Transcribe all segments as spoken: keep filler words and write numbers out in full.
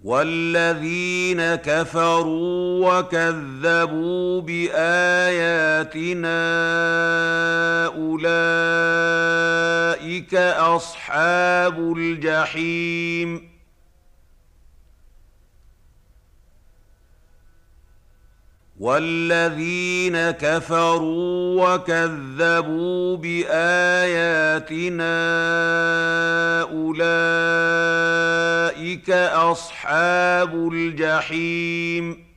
وَالَّذِينَ كَفَرُوا وَكَذَّبُوا بِآيَاتِنَا أُولَٰئِكَ أَصْحَابُ الْجَحِيمِ وَالَّذِينَ كَفَرُوا وَكَذَّبُوا بِآيَاتِنَا أُولَٰئِكَ أَصْحَابُ الْجَحِيمِ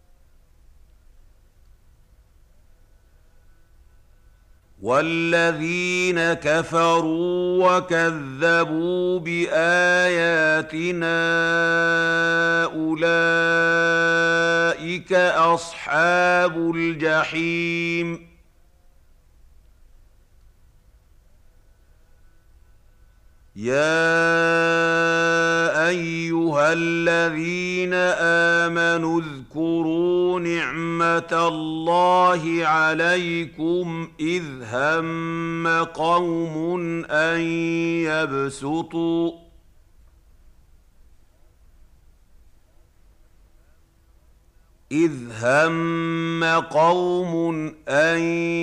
وَالَّذِينَ كَفَرُوا وَكَذَّبُوا بِآيَاتِنَا أُولَٰئِكَ أَصْحَابُ الْجَحِيمِ يَا أَيُّهَا الَّذِينَ آمَنُوا اذْكُرُوا نِعْمَةَ اللَّهِ عَلَيْكُمْ إِذْ هَمَّ قَوْمٌ أَن يَبْسُطُوا إِذْ هَمَّ قَوْمٌ أَن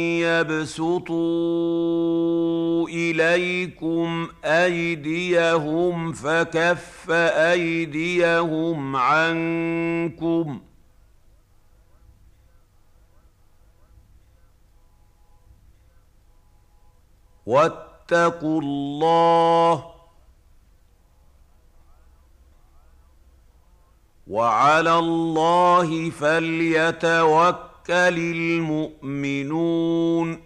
يَبْسُطُوا إِلَيْكُمْ أَيْدِيَهُمْ فَكَفَّ أَيْدِيَهُمْ عَنكُمْ ۖ وَاتَّقُوا اللَّهَ ۚ وَعَلَى اللَّهِ فَلْيَتَوَكَّلِ الْمُؤْمِنُونَ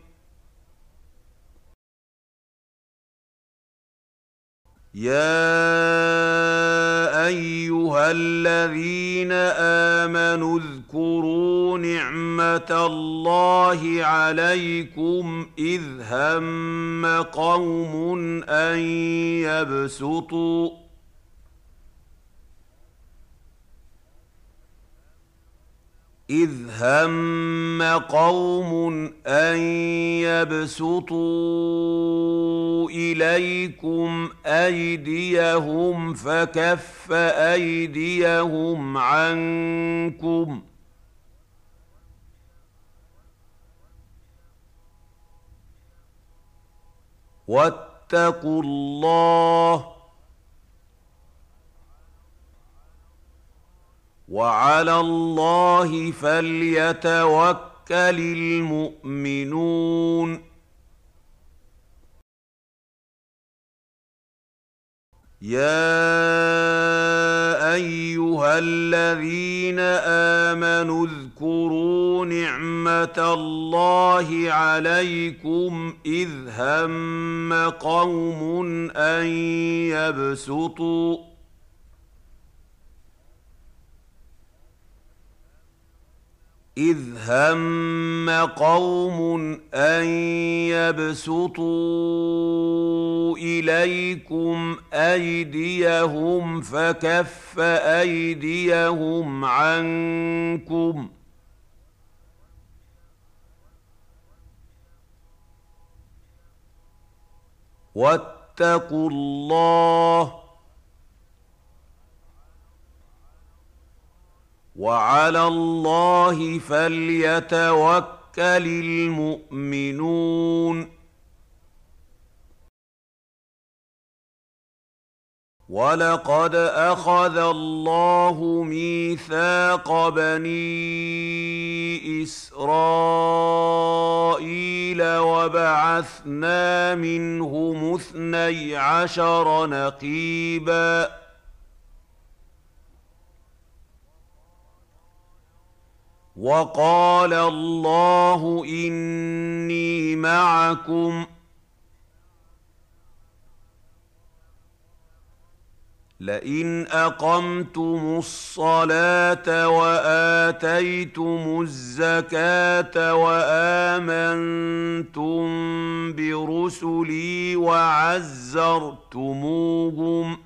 يَا أَيُّهَا الَّذِينَ آمَنُوا اذْكُرُوا نِعْمَةَ اللَّهِ عَلَيْكُمْ إِذْ هَمَّ قَوْمٌ أَن يَبْسُطُوا إِذْ هَمَّ قَوْمٌ أَن يَبْسُطُوا إِلَيْكُمْ أَيْدِيَهُمْ فَكَفَّ أَيْدِيَهُمْ عَنكُمْ ۖ وَاتَّقُوا اللَّهَ ۚ وَعَلَى اللَّهِ فَلْيَتَوَكَّلِ الْمُؤْمِنُونَ يَا أَيُّهَا الَّذِينَ آمَنُوا اذْكُرُوا نِعْمَةَ اللَّهِ عَلَيْكُمْ إِذْ هَمَّ قَوْمٌ أَن يَبْسُطُوا إِذْ هَمَّ قَوْمٌ أَن يَبْسُطُوا إِلَيْكُمْ أَيْدِيَهُمْ فَكَفَّ أَيْدِيَهُمْ عَنكُمْ ۖ وَاتَّقُوا اللَّهَ ۚ وَعَلَى اللَّهِ فَلْيَتَوَكَّلِ الْمُؤْمِنُونَ وَلَقَدْ أَخَذَ اللَّهُ مِيثَاقَ بَنِي إِسْرَائِيلَ وَبَعَثْنَا مِنْهُمُ اثْنَيْ عَشَرَ نَقِيبًا ۖ وَقَالَ اللَّهُ إِنِّي مَعَكُمْ ۖ لئن أقمتم الصلاة وآتيتم الزكاة وآمنتم برسلي وعزرتموهم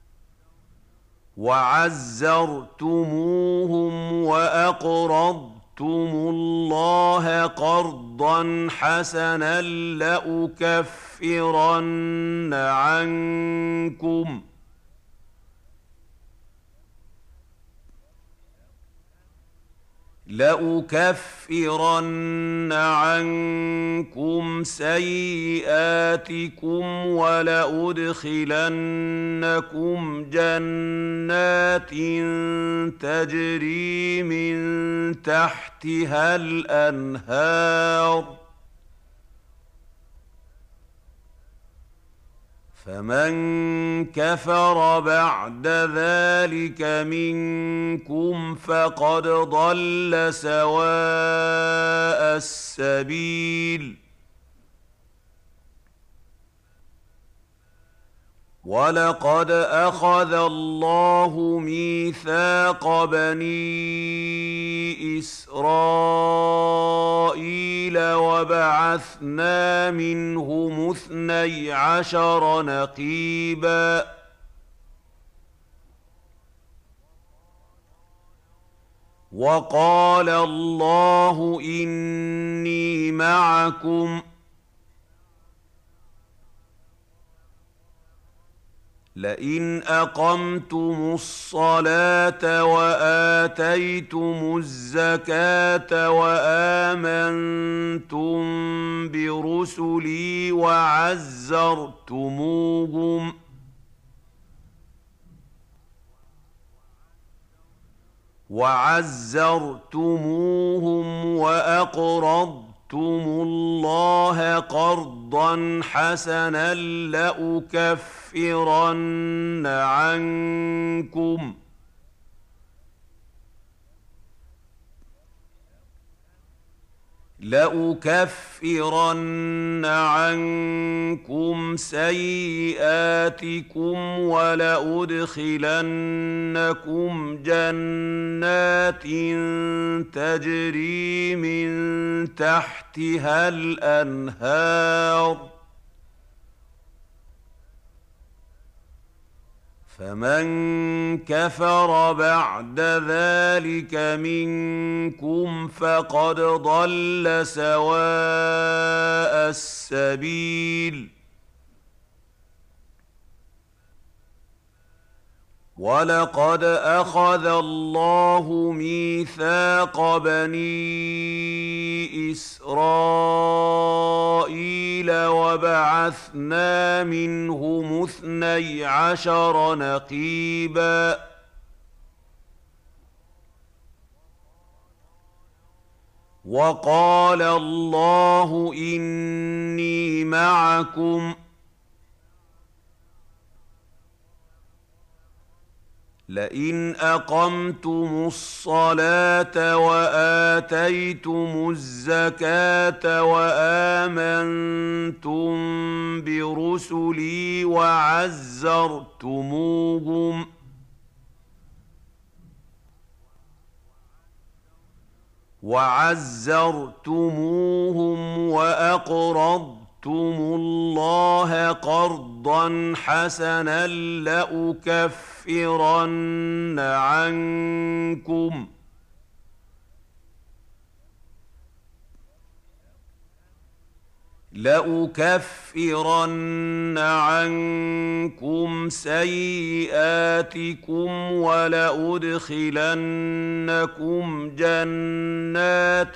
وعزرتموهم وأقرضتم اللَّهَ قَرْضًا حَسَنًا لَأُكَفِّرَنَّ عَنكُمْ لأكفرن عنكم سيئاتكم ولأدخلنكم جنات تجري من تحتها الأنهار فمن كفر بعد ذلك منكم فقد ضل سواء السبيل ولقد أخذ الله ميثاق بني إسرائيل وبعثنا منهم اثني عشر نقيباً وقال الله إني معكم لئن أقمتم الصلاة وآتيتم الزكاة وآمنتم برسلي وعزرتموهم وعزرتموهم وأقرضتم الله قرضا حسنا لأكفرن عنكم لأكفرن عنكم سيئاتكم ولأدخلنكم جنات تجري من تحتها الأنهار فمن كفر بعد ذلك منكم فقد ضل سواء السبيل ولقد أخذ الله ميثاق بني إسرائيل وبعثنا منهم اثني عشر نقيباً وقال الله إني معكم لئن أقمتم الصلاة وآتيتم الزكاة وآمنتم برسلي وعزرتموهم وعزرتموهم وأقرضتم الله قرضا حسنا لأكفرن عنكم لأكفرن عنكم سيئاتكم ولأدخلنكم جنات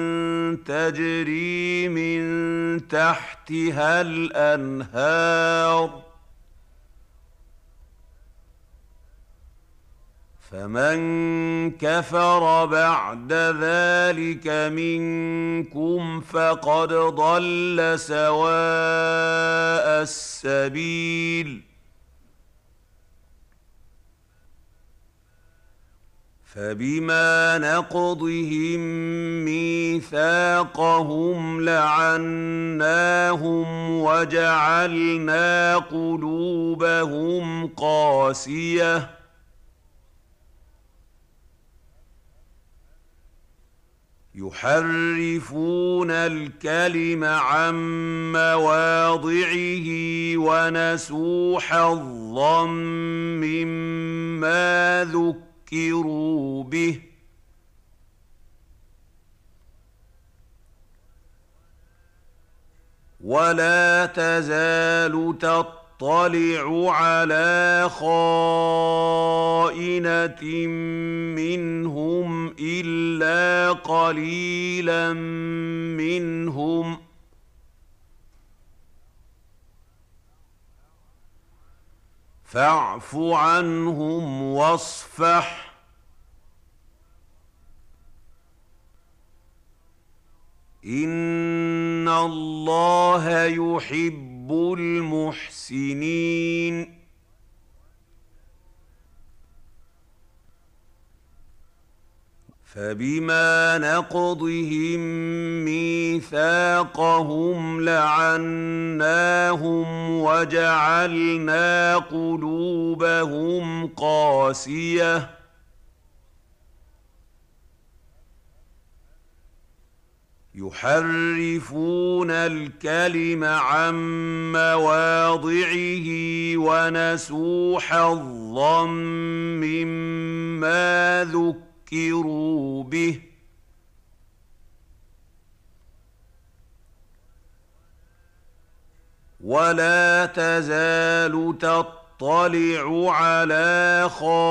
تجري من تحتها الأنهار فمن كفر بعد ذلك منكم فقد ضل سواء السبيل فبما نقضهم ميثاقهم لعناهم وجعلنا قلوبهم قاسية يحرفون الكلم عن مواضعه ونسوا حظا مما ذكروا به ولا تزال تطلع على خائنة منهم إلا قليلا منهم فاعف عنهم واصفح إن الله يحب المحسنين فبما نقضهم ميثاقهم لعناهم وجعلنا قلوبهم قاسية يحرفون الكلم عن مواضعه ونسوا حظا مما ذكروا به ولا تزال تطلع على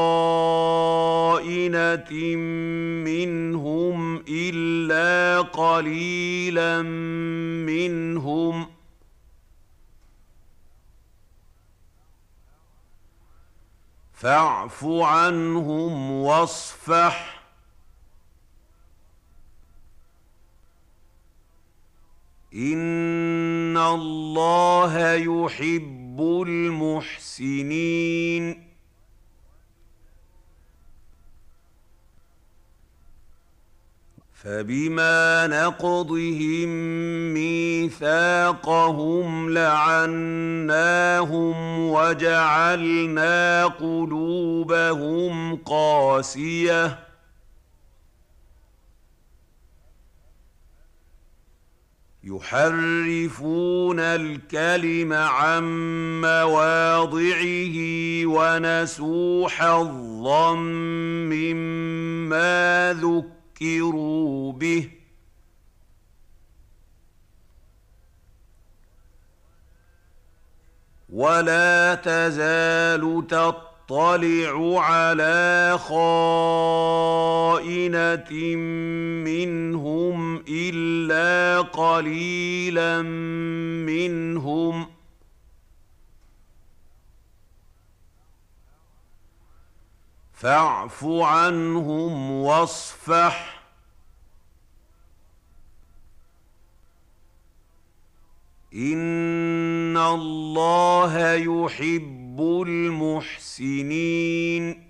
خائنة منهم إلا قليلا منهم فاعف عنهم واصفح إن الله يحب المحسنين فبما نقضهم ميثاقهم لعناهم وجعلنا قلوبهم قاسية يحرفون الكلم عن مواضعه ونسوا حظا مما ذكروا به ولا تزال تطلع على خائنة منهم إلا قليلا منهم فاعف عنهم واصفح إن الله يحب المحسنين